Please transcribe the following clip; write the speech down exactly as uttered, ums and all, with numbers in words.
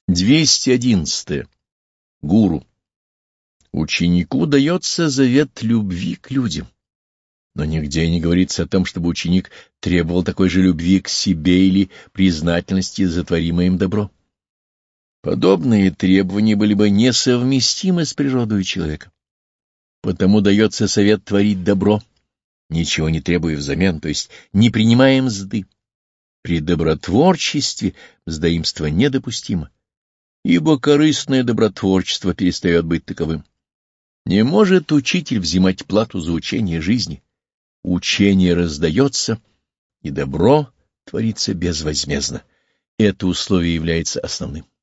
двести одиннадцать. Гуру. Ученику дается завет любви к людям, но нигде не говорится о том, чтобы ученик требовал такой же любви к себе или признательности за творимое им добро. Подобные требования были бы несовместимы с природой человека. Потому дается совет творить добро, ничего не требуя взамен, то есть не принимая мзды. При добротворчестве мздоимство недопустимо, ибо корыстное добротворчество перестает быть таковым. Не может учитель взимать плату за учение жизни. Учение раздается, и добро творится безвозмездно. Это условие является основным.